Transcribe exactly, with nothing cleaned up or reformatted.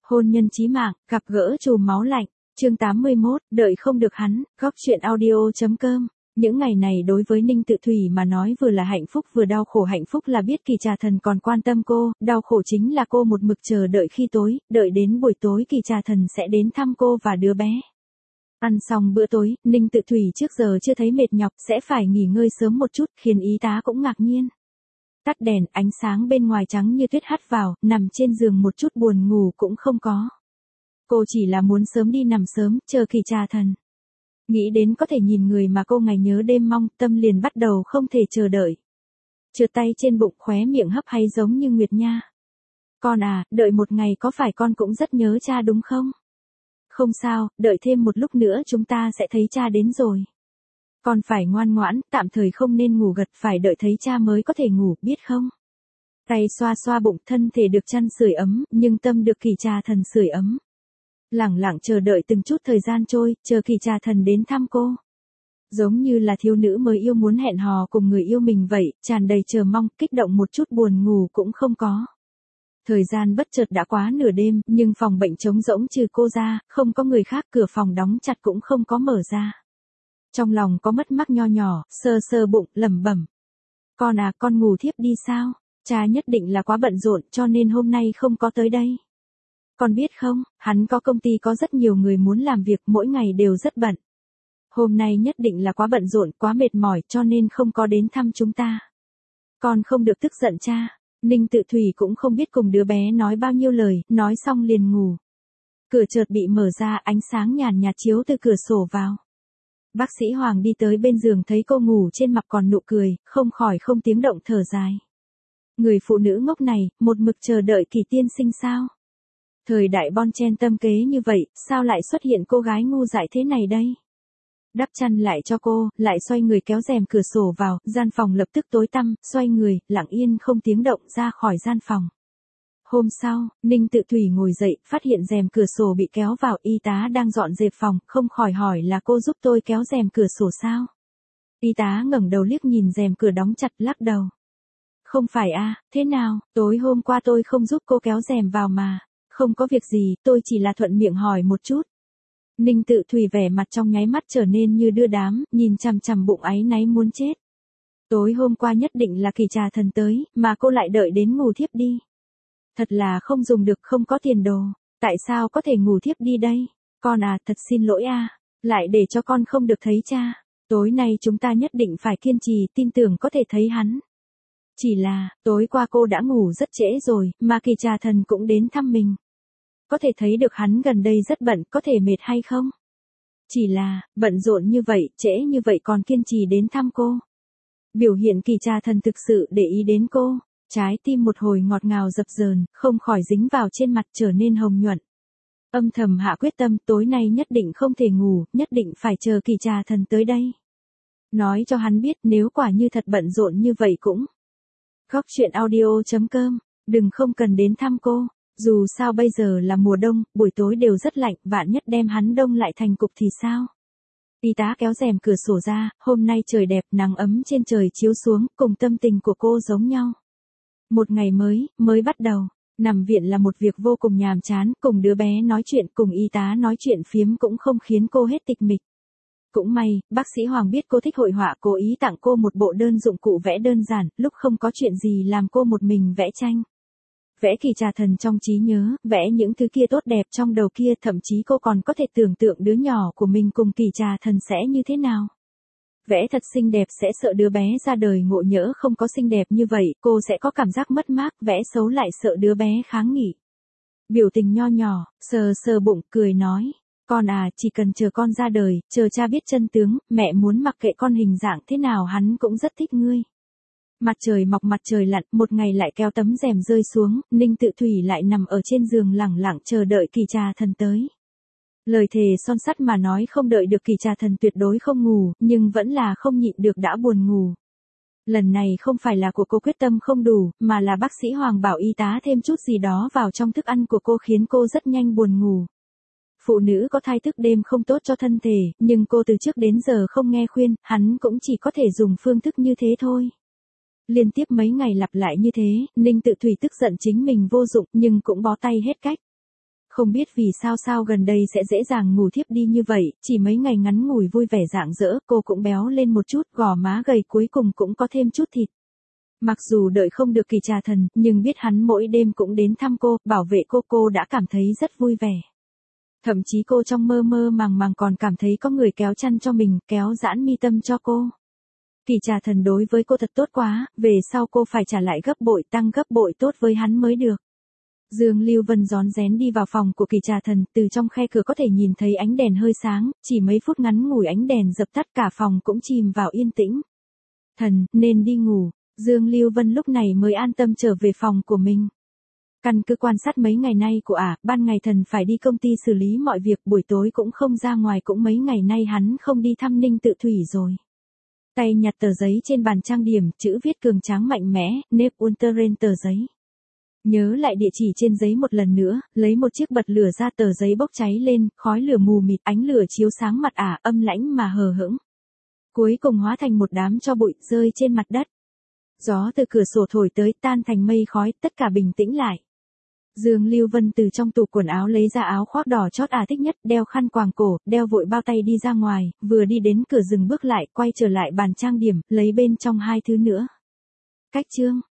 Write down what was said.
Hôn nhân chí mạng, gặp gỡ chùm máu lạnh, chương tám mươi mốt, đợi không được hắn, góc truyện audio.com. Những ngày này đối với Ninh Tự Thủy mà nói vừa là hạnh phúc vừa đau khổ. Hạnh phúc là biết Kỳ Trà Thần còn quan tâm cô, đau khổ chính là cô một mực chờ đợi khi tối, đợi đến buổi tối Kỳ Trà Thần sẽ đến thăm cô và đứa bé. Ăn xong bữa tối, Ninh Tự Thủy trước giờ chưa thấy mệt nhọc, sẽ phải nghỉ ngơi sớm một chút, khiến y tá cũng ngạc nhiên. Tắt đèn, ánh sáng bên ngoài trắng như tuyết hắt vào, nằm trên giường một chút buồn ngủ cũng không có. Cô chỉ là muốn sớm đi nằm sớm, chờ Kỳ Trà Thần. Nghĩ đến có thể nhìn người mà cô ngày nhớ đêm mong, tâm liền bắt đầu không thể chờ đợi. Trượt tay trên bụng, khóe miệng hấp hay giống như Nguyệt Nha. Con à, đợi một ngày có phải con cũng rất nhớ cha đúng không? Không sao, đợi thêm một lúc nữa chúng ta sẽ thấy cha đến rồi. Con phải ngoan ngoãn, tạm thời không nên ngủ gật, phải đợi thấy cha mới có thể ngủ, biết không? Tay xoa xoa bụng, thân thể được chăn sưởi ấm, nhưng tâm được Kỳ Trà Thần sưởi ấm. Lẳng lặng chờ đợi từng chút thời gian trôi, chờ Kỳ Trà Thần đến thăm cô. Giống như là thiếu nữ mới yêu muốn hẹn hò cùng người yêu mình vậy, tràn đầy chờ mong, kích động một chút buồn ngủ cũng không có. Thời gian bất chợt đã quá nửa đêm, nhưng phòng bệnh trống rỗng trừ cô ra, không có người khác, cửa phòng đóng chặt cũng không có mở ra. Trong lòng có mất mát nho nhỏ, sơ sơ bụng, lẩm bẩm. Con à, con ngủ thiếp đi sao? Cha nhất định là quá bận rộn cho nên hôm nay không có tới đây. Con biết không, hắn có công ty có rất nhiều người muốn làm việc, mỗi ngày đều rất bận. Hôm nay nhất định là quá bận rộn, quá mệt mỏi cho nên không có đến thăm chúng ta. Con không được tức giận cha. Ninh Tự Thủy cũng không biết cùng đứa bé nói bao nhiêu lời, nói xong liền ngủ. Cửa chợt bị mở ra, ánh sáng nhàn nhạt chiếu từ cửa sổ vào. Bác sĩ Hoàng đi tới bên giường thấy cô ngủ trên mặt còn nụ cười, không khỏi không tiếng động thở dài. Người phụ nữ ngốc này, một mực chờ đợi Kỳ tiên sinh sao? Thời đại bon chen tâm kế như vậy, sao lại xuất hiện cô gái ngu dại thế này đây? Đắp chăn lại cho cô, lại xoay người kéo rèm cửa sổ vào, gian phòng lập tức tối tăm, xoay người, lặng yên không tiếng động ra khỏi gian phòng. Hôm sau, Ninh Tự Thủy ngồi dậy, phát hiện rèm cửa sổ bị kéo vào, y tá đang dọn dẹp phòng, không khỏi hỏi là cô giúp tôi kéo rèm cửa sổ sao? Y tá ngẩng đầu liếc nhìn rèm cửa đóng chặt, lắc đầu. Không phải a, à, thế nào, tối hôm qua tôi không giúp cô kéo rèm vào mà. Không có việc gì, tôi chỉ là thuận miệng hỏi một chút. Ninh Tự Thủy vẻ mặt trong nháy mắt trở nên như đưa đám, nhìn chằm chằm bụng áy náy muốn chết. Tối hôm qua nhất định là Kỳ Trà Thần tới, mà cô lại đợi đến ngủ thiếp đi. Thật là không dùng được, không có tiền đồ. Tại sao có thể ngủ thiếp đi đây? Con à, thật xin lỗi a, à. Lại để cho con không được thấy cha. Tối nay chúng ta nhất định phải kiên trì, tin tưởng có thể thấy hắn. Chỉ là, tối qua cô đã ngủ rất trễ rồi, mà Kỳ Trà Thần cũng đến thăm mình. Có thể thấy được hắn gần đây rất bận, có thể mệt hay không? Chỉ là, bận rộn như vậy, trễ như vậy còn kiên trì đến thăm cô. Biểu hiện Kỳ Trà Thần thực sự để ý đến cô. Trái tim một hồi ngọt ngào dập dờn, không khỏi dính vào trên mặt trở nên hồng nhuận. Âm thầm hạ quyết tâm, tối nay nhất định không thể ngủ, nhất định phải chờ Kỳ Trà Thần tới đây. Nói cho hắn biết nếu quả như thật bận rộn như vậy cũng. Góc truyện audio.com, đừng không cần đến thăm cô. Dù sao bây giờ là mùa đông, buổi tối đều rất lạnh, vạn nhất đem hắn đông lại thành cục thì sao? Y tá kéo rèm cửa sổ ra, hôm nay trời đẹp, nắng ấm trên trời chiếu xuống, cùng tâm tình của cô giống nhau. Một ngày mới, mới bắt đầu. Nằm viện là một việc vô cùng nhàm chán, cùng đứa bé nói chuyện, cùng y tá nói chuyện phiếm cũng không khiến cô hết tịch mịch. Cũng may, bác sĩ Hoàng biết cô thích hội họa, cố ý tặng cô một bộ đơn dụng cụ vẽ đơn giản, lúc không có chuyện gì làm cô một mình vẽ tranh. Vẽ Kỳ Trà Thần trong trí nhớ, vẽ những thứ kia tốt đẹp trong đầu kia, thậm chí cô còn có thể tưởng tượng đứa nhỏ của mình cùng Kỳ Trà Thần sẽ như thế nào. Vẽ thật xinh đẹp sẽ sợ đứa bé ra đời ngộ nhỡ không có xinh đẹp như vậy, cô sẽ có cảm giác mất mát, vẽ xấu lại sợ đứa bé kháng nghị. Biểu tình nho nhỏ, sờ sờ bụng, cười nói, con à, chỉ cần chờ con ra đời, chờ cha biết chân tướng, mẹ muốn mặc kệ con hình dạng thế nào hắn cũng rất thích ngươi. Mặt trời mọc mặt trời lặn, một ngày lại kéo tấm rèm rơi xuống, Ninh Tự Thủy lại nằm ở trên giường lẳng lặng chờ đợi Kỳ Trà Thần tới. Lời thề son sắt mà nói không đợi được Kỳ Trà Thần tuyệt đối không ngủ, nhưng vẫn là không nhịn được đã buồn ngủ. Lần này không phải là của cô quyết tâm không đủ, mà là bác sĩ Hoàng bảo y tá thêm chút gì đó vào trong thức ăn của cô khiến cô rất nhanh buồn ngủ. Phụ nữ có thai thức đêm không tốt cho thân thể, nhưng cô từ trước đến giờ không nghe khuyên, hắn cũng chỉ có thể dùng phương thức như thế thôi. Liên tiếp mấy ngày lặp lại như thế, Ninh Tự Thủy tức giận chính mình vô dụng nhưng cũng bó tay hết cách. Không biết vì sao sao gần đây sẽ dễ dàng ngủ thiếp đi như vậy, chỉ mấy ngày ngắn ngủi vui vẻ rạng rỡ, cô cũng béo lên một chút, gò má gầy cuối cùng cũng có thêm chút thịt. Mặc dù đợi không được Kỳ Trà Thần, nhưng biết hắn mỗi đêm cũng đến thăm cô, bảo vệ cô cô đã cảm thấy rất vui vẻ. Thậm chí cô trong mơ mơ màng màng còn cảm thấy có người kéo chăn cho mình, kéo giãn mi tâm cho cô. Kỳ Trà Thần đối với cô thật tốt quá, về sau cô phải trả lại gấp bội tăng gấp bội tốt với hắn mới được. Dương Lưu Vân rón rén đi vào phòng của Kỳ Trà Thần, từ trong khe cửa có thể nhìn thấy ánh đèn hơi sáng, chỉ mấy phút ngắn ngủi ánh đèn dập tắt cả phòng cũng chìm vào yên tĩnh. Thần, nên đi ngủ, Dương Lưu Vân lúc này mới an tâm trở về phòng của mình. Căn cứ quan sát mấy ngày nay của ả, ban ngày thần phải đi công ty xử lý mọi việc, buổi tối cũng không ra ngoài, cũng mấy ngày nay hắn không đi thăm Ninh Tự Thủy rồi. Tay nhặt tờ giấy trên bàn trang điểm, chữ viết cường tráng mạnh mẽ, nếp Unteren tờ giấy. Nhớ lại địa chỉ trên giấy một lần nữa, lấy một chiếc bật lửa ra, tờ giấy bốc cháy lên, khói lửa mù mịt, ánh lửa chiếu sáng mặt ả, âm lãnh mà hờ hững. Cuối cùng hóa thành một đám tro bụi rơi trên mặt đất. Gió từ cửa sổ thổi tới, tan thành mây khói, tất cả bình tĩnh lại. Dương Lưu Vân từ trong tủ quần áo lấy ra áo khoác đỏ chót ả thích nhất, đeo khăn quàng cổ, đeo vội bao tay đi ra ngoài, vừa đi đến cửa dừng bước lại, quay trở lại bàn trang điểm, lấy bên trong hai thứ nữa. Cách chương